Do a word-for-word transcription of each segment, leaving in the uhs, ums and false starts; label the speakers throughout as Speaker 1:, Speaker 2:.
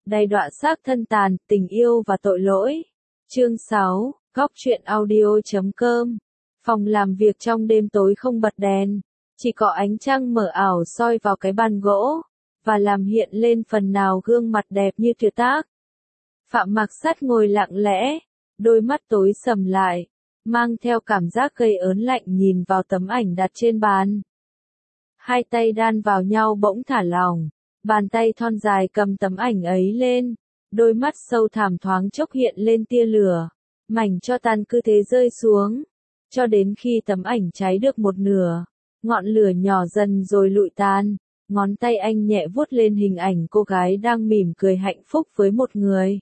Speaker 1: Đầy đọa xác thân tàn, tình yêu và tội lỗi. Chương sáu, Góc truyện audio chấm com. Phòng làm việc trong đêm tối không bật đèn, chỉ có ánh trăng mờ ảo soi vào cái bàn gỗ, và làm hiện lên phần nào gương mặt đẹp như tuyệt tác. Phạm Mạc Sắt ngồi lặng lẽ, đôi mắt tối sầm lại, mang theo cảm giác gây ớn lạnh nhìn vào tấm ảnh đặt trên bàn. Hai tay đan vào nhau bỗng thả lỏng, bàn tay thon dài cầm tấm ảnh ấy lên, đôi mắt sâu thẳm thoáng chốc hiện lên tia lửa, mảnh cho tàn cứ thế rơi xuống, cho đến khi tấm ảnh cháy được một nửa, ngọn lửa nhỏ dần rồi lụi tan, ngón tay anh nhẹ vuốt lên hình ảnh cô gái đang mỉm cười hạnh phúc với một người.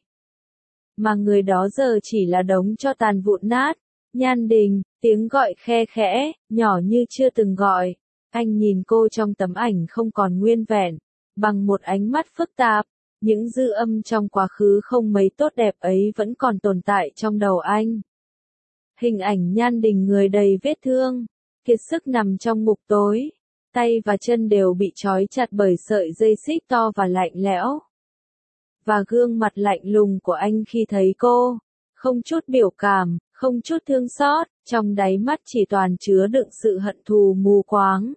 Speaker 1: Mà người đó giờ chỉ là đống cho tàn vụn nát. Nhan Đình, tiếng gọi khe khẽ, nhỏ như chưa từng gọi. Anh nhìn cô trong tấm ảnh không còn nguyên vẹn, bằng một ánh mắt phức tạp, những dư âm trong quá khứ không mấy tốt đẹp ấy vẫn còn tồn tại trong đầu anh. Hình ảnh Nhan Đình người đầy vết thương, kiệt sức nằm trong ngục tối, tay và chân đều bị trói chặt bởi sợi dây xích to và lạnh lẽo. Và gương mặt lạnh lùng của anh khi thấy cô, không chút biểu cảm, không chút thương xót, trong đáy mắt chỉ toàn chứa đựng sự hận thù mù quáng.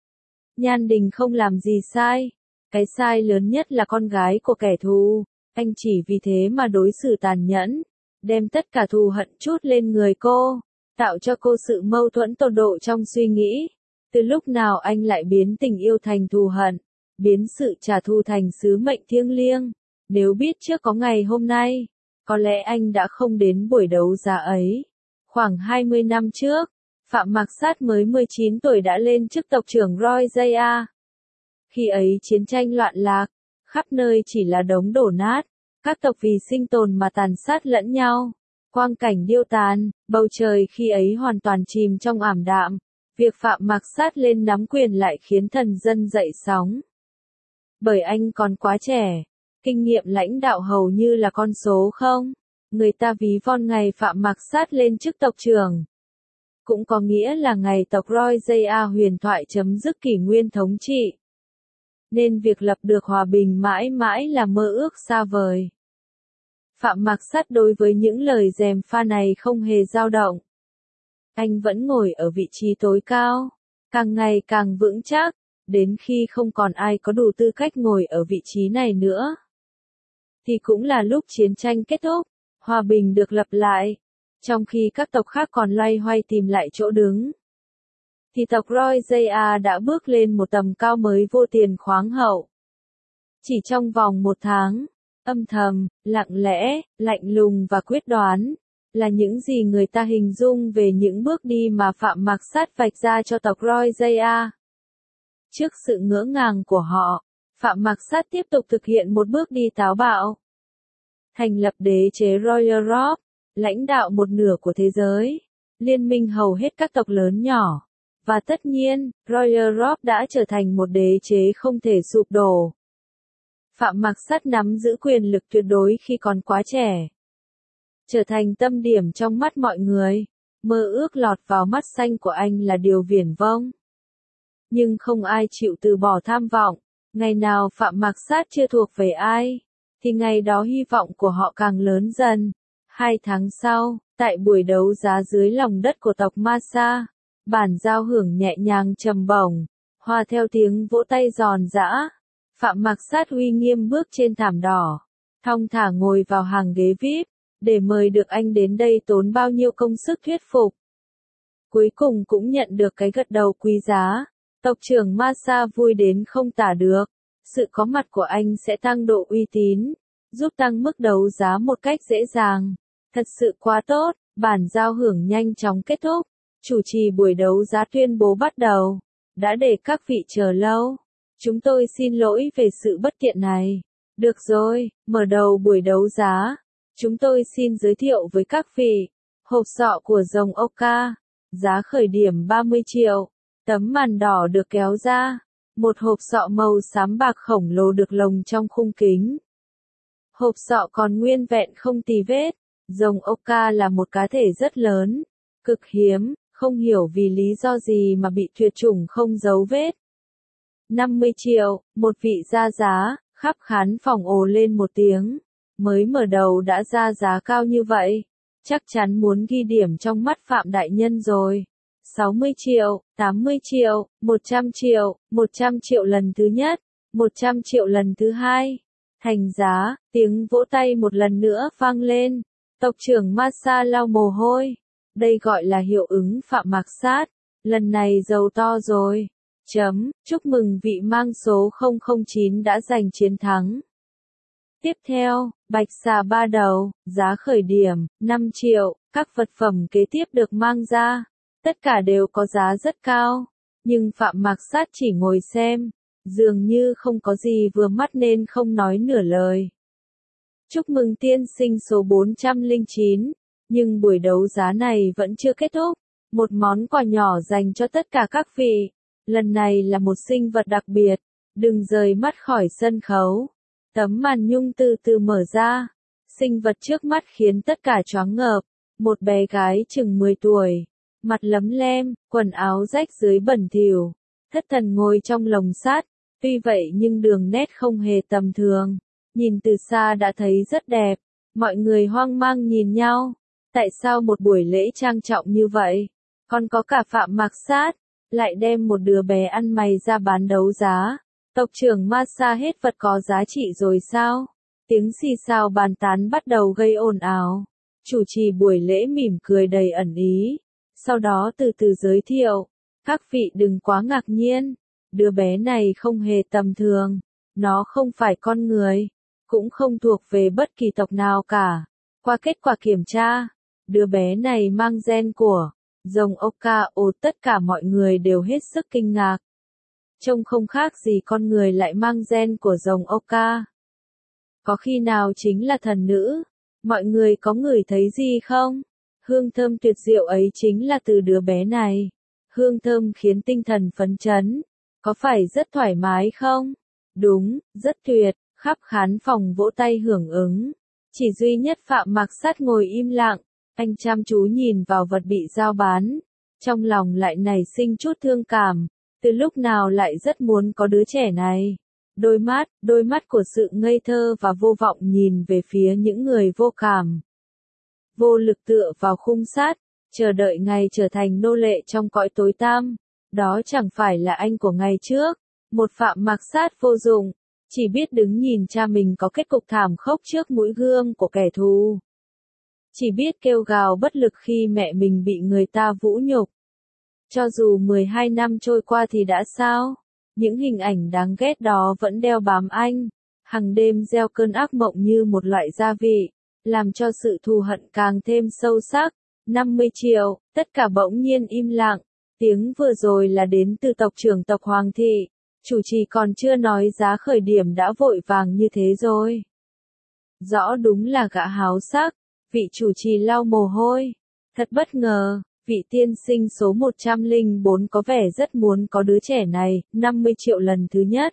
Speaker 1: Nhan Đình không làm gì sai, cái sai lớn nhất là con gái của kẻ thù, anh chỉ vì thế mà đối xử tàn nhẫn, đem tất cả thù hận trút lên người cô, tạo cho cô sự mâu thuẫn tột độ trong suy nghĩ. Từ lúc nào anh lại biến tình yêu thành thù hận, biến sự trả thù thành sứ mệnh thiêng liêng? Nếu biết trước có ngày hôm nay, có lẽ anh đã không đến buổi đấu giá ấy. Khoảng hai mươi năm trước, Phạm Mạc Sắt mới mười chín tuổi đã lên chức tộc trưởng Royal. Khi ấy chiến tranh loạn lạc, khắp nơi chỉ là đống đổ nát, các tộc vì sinh tồn mà tàn sát lẫn nhau. Quang cảnh điêu tàn, bầu trời khi ấy hoàn toàn chìm trong ảm đạm. Việc Phạm Mạc Sắt lên nắm quyền lại khiến thần dân dậy sóng. Bởi anh còn quá trẻ, kinh nghiệm lãnh đạo hầu như là con số không. Người ta ví von ngày Phạm Mạc Sắt lên chức tộc trưởng, cũng có nghĩa là ngày tộc Royal huyền thoại chấm dứt kỷ nguyên thống trị. Nên việc lập được hòa bình mãi mãi là mơ ước xa vời. Phạm Mạc Sắt đối với những lời gièm pha này không hề dao động. Anh vẫn ngồi ở vị trí tối cao, càng ngày càng vững chắc, đến khi không còn ai có đủ tư cách ngồi ở vị trí này nữa. Thì cũng là lúc chiến tranh kết thúc, hòa bình được lập lại, trong khi các tộc khác còn loay hoay tìm lại chỗ đứng. Thì tộc Royal đã bước lên một tầm cao mới vô tiền khoáng hậu. Chỉ trong vòng một tháng, âm thầm, lặng lẽ, lạnh lùng và quyết đoán, là những gì người ta hình dung về những bước đi mà Phạm Mạc Sắt vạch ra cho tộc Royal. Trước sự ngỡ ngàng của họ, Phạm Mạc Sắt tiếp tục thực hiện một bước đi táo bạo. Thành lập đế chế Royal Rob, lãnh đạo một nửa của thế giới, liên minh hầu hết các tộc lớn nhỏ. Và tất nhiên, Royal Rob đã trở thành một đế chế không thể sụp đổ. Phạm Mạc Sắt nắm giữ quyền lực tuyệt đối khi còn quá trẻ. Trở thành tâm điểm trong mắt mọi người, mơ ước lọt vào mắt xanh của anh là điều viển vông. Nhưng không ai chịu từ bỏ tham vọng, ngày nào Phạm Mạc Sắt chưa thuộc về ai, thì ngày đó hy vọng của họ càng lớn dần. Hai tháng sau, tại buổi đấu giá dưới lòng đất của tộc Masa, bản giao hưởng nhẹ nhàng trầm bổng, hòa theo tiếng vỗ tay giòn giã. Phạm Mạc Sắt uy nghiêm bước trên thảm đỏ, thong thả ngồi vào hàng ghế vi ai pi, để mời được anh đến đây tốn bao nhiêu công sức thuyết phục. Cuối cùng cũng nhận được cái gật đầu quý giá, tộc trưởng Masa vui đến không tả được, sự có mặt của anh sẽ tăng độ uy tín, giúp tăng mức đấu giá một cách dễ dàng. Thật sự quá tốt, bản giao hưởng nhanh chóng kết thúc, chủ trì buổi đấu giá tuyên bố bắt đầu. Đã để các vị chờ lâu. Chúng tôi xin lỗi về sự bất tiện này. Được rồi, mở đầu buổi đấu giá. Chúng tôi xin giới thiệu với các vị, hộp sọ của rồng Oka, giá khởi điểm ba mươi triệu, tấm màn đỏ được kéo ra, một hộp sọ màu xám bạc khổng lồ được lồng trong khung kính. Hộp sọ còn nguyên vẹn không tì vết, rồng Oka là một cá thể rất lớn, cực hiếm, không hiểu vì lý do gì mà bị tuyệt chủng không dấu vết. năm mươi triệu, một vị ra giá, Khắp khán phòng ồ lên một tiếng. Mới mở đầu đã ra giá cao như vậy. Chắc chắn muốn ghi điểm trong mắt Phạm đại nhân rồi. sáu mươi triệu, tám mươi triệu, một trăm triệu, một trăm triệu lần thứ nhất, một trăm triệu lần thứ hai. Thành giá, tiếng vỗ tay một lần nữa vang lên. Tộc trưởng Masa lau mồ hôi. Đây gọi là hiệu ứng Phạm Mạc Sát. Lần này giàu to rồi. Chấm, chúc mừng vị mang số không không chín đã giành chiến thắng. Tiếp theo, bạch xà ba đầu, giá khởi điểm, năm triệu, các vật phẩm kế tiếp được mang ra. Tất cả đều có giá rất cao. Nhưng Phạm Mạc Sát chỉ ngồi xem. Dường như không có gì vừa mắt nên không nói nửa lời. Chúc mừng tiên sinh số bốn trăm lẻ chín. Nhưng buổi đấu giá này vẫn chưa kết thúc. Một món quà nhỏ dành cho tất cả các vị. Lần này là một sinh vật đặc biệt. Đừng rời mắt khỏi sân khấu. Tấm màn nhung từ từ mở ra. Sinh vật trước mắt khiến tất cả choáng ngợp. Một bé gái chừng mười tuổi. Mặt lấm lem, quần áo rách dưới bẩn thỉu. Thất thần ngồi trong lồng sắt. Tuy vậy nhưng đường nét không hề tầm thường. Nhìn từ xa đã thấy rất đẹp. Mọi người hoang mang nhìn nhau. Tại sao một buổi lễ trang trọng như vậy? Còn có cả Phạm Mạc Sát. Lại đem một đứa bé ăn mày ra bán đấu giá. Tộc trưởng Masa hết vật có giá trị rồi sao? Tiếng xì xào bàn tán bắt đầu gây ồn ào. Chủ trì buổi lễ mỉm cười đầy ẩn ý. Sau đó từ từ giới thiệu. Các vị đừng quá ngạc nhiên. Đứa bé này không hề tầm thường. Nó không phải con người. Cũng không thuộc về bất kỳ tộc nào cả. Qua kết quả kiểm tra, đứa bé này mang gen của rồng Oka. Ồ, tất cả mọi người đều hết sức kinh ngạc. Trông không khác gì con người lại mang gen của rồng Oka. Có khi nào chính là thần nữ? Mọi người có ngửi thấy gì không? Hương thơm tuyệt diệu ấy chính là từ đứa bé này. Hương thơm khiến tinh thần phấn chấn. Có phải rất thoải mái không? Đúng, rất tuyệt. Khắp khán phòng vỗ tay hưởng ứng. Chỉ duy nhất Phạm Mạc Sát ngồi im lặng. Anh chăm chú nhìn vào vật bị giao bán. Trong lòng lại nảy sinh chút thương cảm. Từ lúc nào lại rất muốn có đứa trẻ này. Đôi mắt, đôi mắt của sự ngây thơ và vô vọng nhìn về phía những người vô cảm. Vô lực tựa vào khung sắt, chờ đợi ngày trở thành nô lệ trong cõi tối tăm. Đó chẳng phải là anh của ngày trước. Một Phạm Mạc Sát vô dụng. Chỉ biết đứng nhìn cha mình có kết cục thảm khốc trước mũi gương của kẻ thù. Chỉ biết kêu gào bất lực khi mẹ mình bị người ta vũ nhục. Cho dù mười hai năm trôi qua thì đã sao? Những hình ảnh đáng ghét đó vẫn đeo bám anh. Hằng đêm gieo cơn ác mộng như một loại gia vị. Làm cho sự thù hận càng thêm sâu sắc. năm mươi triệu, tất cả bỗng nhiên im lặng. Tiếng vừa rồi là đến từ tộc trưởng tộc Hoàng thị. Chủ trì còn chưa nói giá khởi điểm đã vội vàng như thế rồi. Rõ đúng là gã háo sắc. Vị chủ trì lau mồ hôi. Thật bất ngờ, vị tiên sinh số một trăm lẻ bốn có vẻ rất muốn có đứa trẻ này. năm mươi triệu lần thứ nhất.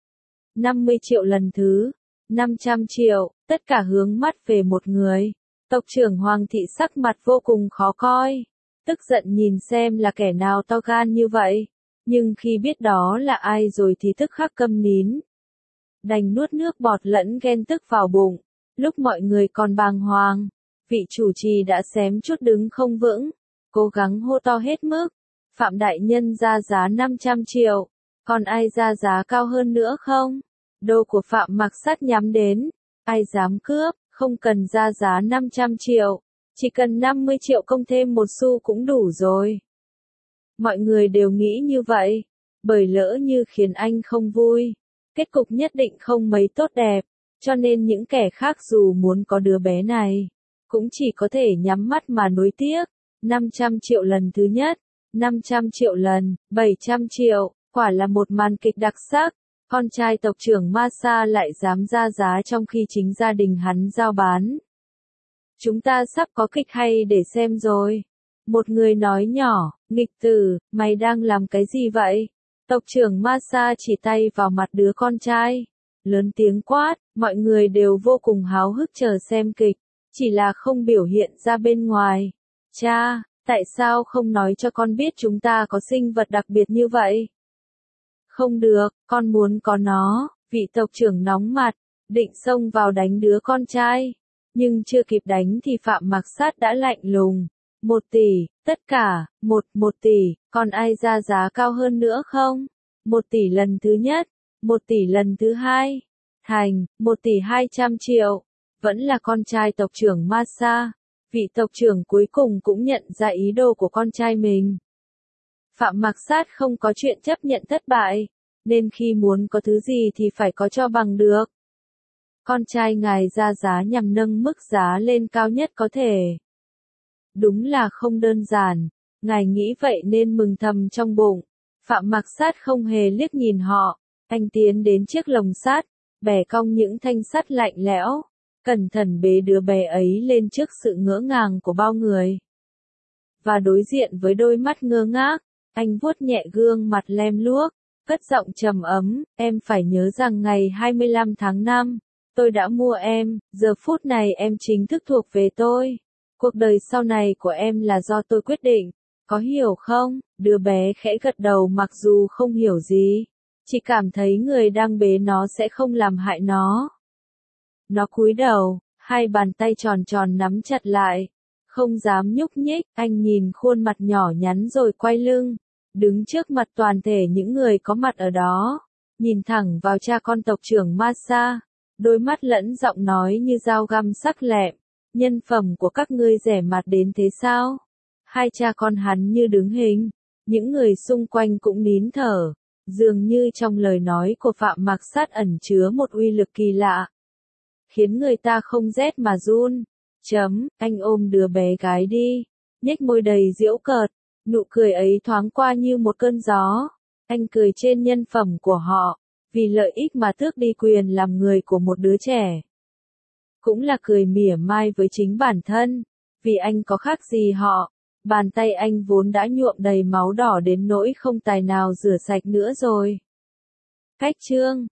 Speaker 1: năm mươi triệu lần thứ. năm trăm triệu, tất cả hướng mắt về một người. Tộc trưởng Hoàng thị sắc mặt vô cùng khó coi. Tức giận nhìn xem là kẻ nào to gan như vậy. Nhưng khi biết đó là ai rồi thì tức khắc câm nín. Đành nuốt nước bọt lẫn ghen tức vào bụng. Lúc mọi người còn bàng hoàng, vị chủ trì đã xém chút đứng không vững. Cố gắng hô to hết mức. Phạm đại nhân ra giá năm trăm triệu. Còn ai ra giá cao hơn nữa không? Đô của Phạm Mạc Sát nhắm đến. Ai dám cướp, không cần ra giá năm trăm triệu. Chỉ cần năm mươi triệu công thêm một xu cũng đủ rồi. Mọi người đều nghĩ như vậy. Bởi lỡ như khiến anh không vui. Kết cục nhất định không mấy tốt đẹp. Cho nên những kẻ khác dù muốn có đứa bé này. Cũng chỉ có thể nhắm mắt mà nuối tiếc. năm trăm triệu lần thứ nhất. năm trăm triệu lần, bảy trăm triệu. Quả là một màn kịch đặc sắc. Con trai tộc trưởng Masa lại dám ra giá trong khi chính gia đình hắn giao bán. Chúng ta sắp có kịch hay để xem rồi. Một người nói nhỏ, nghịch tử, mày đang làm cái gì vậy? Tộc trưởng Masa chỉ tay vào mặt đứa con trai. Lớn tiếng quát, mọi người đều vô cùng háo hức chờ xem kịch. Chỉ là không biểu hiện ra bên ngoài. Cha, tại sao không nói cho con biết chúng ta có sinh vật đặc biệt như vậy? Không được, con muốn có nó. Vị tộc trưởng nóng mặt, định xông vào đánh đứa con trai. Nhưng chưa kịp đánh thì Phạm Mặc Sát đã lạnh lùng. Một tỷ, tất cả, một, một tỷ, còn ai ra giá cao hơn nữa không? Một tỷ lần thứ nhất, một tỷ lần thứ hai, thành, một tỷ hai trăm triệu. Vẫn là con trai tộc trưởng Masa. Vị tộc trưởng cuối cùng cũng nhận ra ý đồ của con trai mình. Phạm Mặc Sát không có chuyện chấp nhận thất bại, nên khi muốn có thứ gì thì phải có cho bằng được. Con trai ngài ra giá nhằm nâng mức giá lên cao nhất có thể. Đúng là không đơn giản, ngài nghĩ vậy nên mừng thầm trong bụng. Phạm Mặc Sát không hề liếc nhìn họ, anh tiến đến chiếc lồng sắt, bẻ cong những thanh sắt lạnh lẽo, cẩn thận bế đứa bé ấy lên trước sự ngỡ ngàng của bao người. Và đối diện với đôi mắt ngơ ngác, anh vuốt nhẹ gương mặt lem luốc, cất giọng trầm ấm, em phải nhớ rằng ngày hai mươi lăm tháng năm, tôi đã mua em, giờ phút này em chính thức thuộc về tôi. Cuộc đời sau này của em là do tôi quyết định, có hiểu không? Đứa bé khẽ gật đầu mặc dù không hiểu gì, chỉ cảm thấy người đang bế nó sẽ không làm hại nó. Nó cúi đầu, hai bàn tay tròn tròn nắm chặt lại, không dám nhúc nhích, anh nhìn khuôn mặt nhỏ nhắn rồi quay lưng, đứng trước mặt toàn thể những người có mặt ở đó, nhìn thẳng vào cha con tộc trưởng Masa, đôi mắt lẫn giọng nói như dao găm sắc lẹm, nhân phẩm của các ngươi rẻ mạt đến thế sao? Hai cha con hắn như đứng hình, những người xung quanh cũng nín thở, dường như trong lời nói của Phạm Mặc Sát ẩn chứa một uy lực kỳ lạ, khiến người ta không rét mà run. Chấm, anh ôm đứa bé gái đi, nhếch môi đầy giễu cợt, nụ cười ấy thoáng qua như một cơn gió. Anh cười trên nhân phẩm của họ, vì lợi ích mà tước đi quyền làm người của một đứa trẻ. Cũng là cười mỉa mai với chính bản thân, vì anh có khác gì họ, bàn tay anh vốn đã nhuộm đầy máu đỏ đến nỗi không tài nào rửa sạch nữa rồi. Cách chương